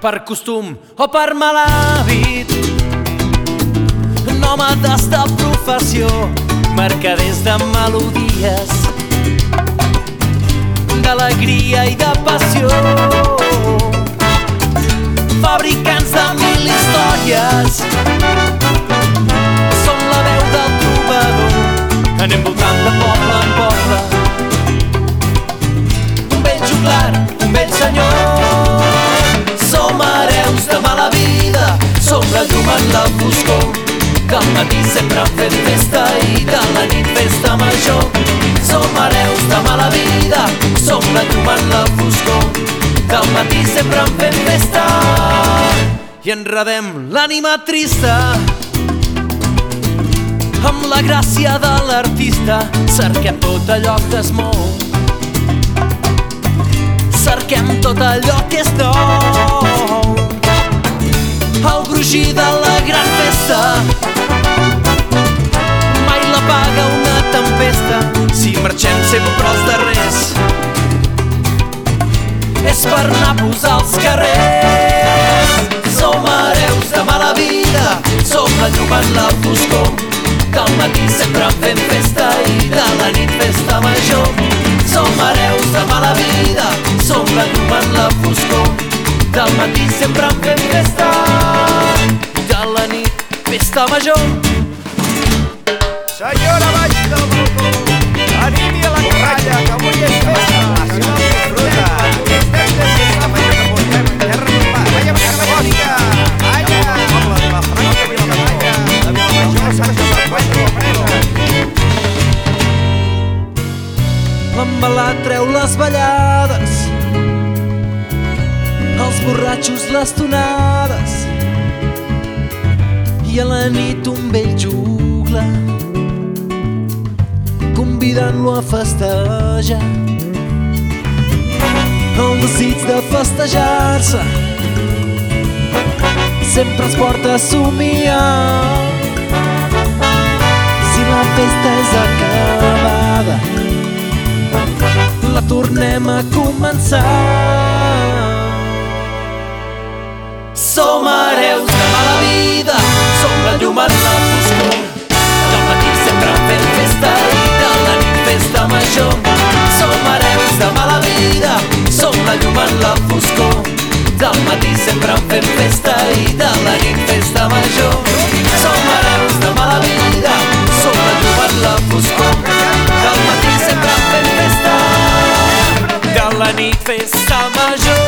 per costum o per mal hàbit, nòmades de professió, mercaders de melodies, d'alegria i de passió, fabricants de mil històries. Som la veu del trobador, anem voltant de poble en poble. Un vell juglar, un vell senyor. Som hereus de mala vida, som la llum en la foscor, que al matí sempre han fet festa i de la nit festa major. Som hereus de mala vida, som la llum en la foscor, que al matí sempre han fet festa i enredem l'ànima trista amb la gràcia de l'artista. Cerquem tot allò que es mou, cerquem tot allò que és nou, el brugir de la gran festa mai la paga una tempesta. Si marxem sempre els darrers és per anar a posar als carrers. Som hereus de mala vida, som la llum en la foscor, que al matí sempre en fem festa i de la nit festa major. Som hereus de mala vida, som la llum en la foscor, que al matí sempre en fem festa i de la nit festa major. Senyora baix del balcó, animi a la carralla, que avui és festa. Si no disfruta, estem de festa, veiem que portem terra romà. Veiem que Bònica, Anya, poble de la Franca Vilamajor, de Vilamajor, Sant Jaume d'Encuentro, L'embalat treu les ballades, els borratxos les tonades, i a la nit un vell jugla convidant-lo a festejar. El desig de festejar-se sempre ens porta a somiar. Si la festa és acabada, la tornem a començar. Som hereus de mala vida, som la llum en la foscor, del matí sempre en fem festa i de la nit festa major. Som hereus de mala vida, som la llum en la foscor, del matí sempre en fem festa i de la nit festa major. Som hereus de mala vida, som la llum en la foscor, del matí sempre en fem festa, de la nit festa major.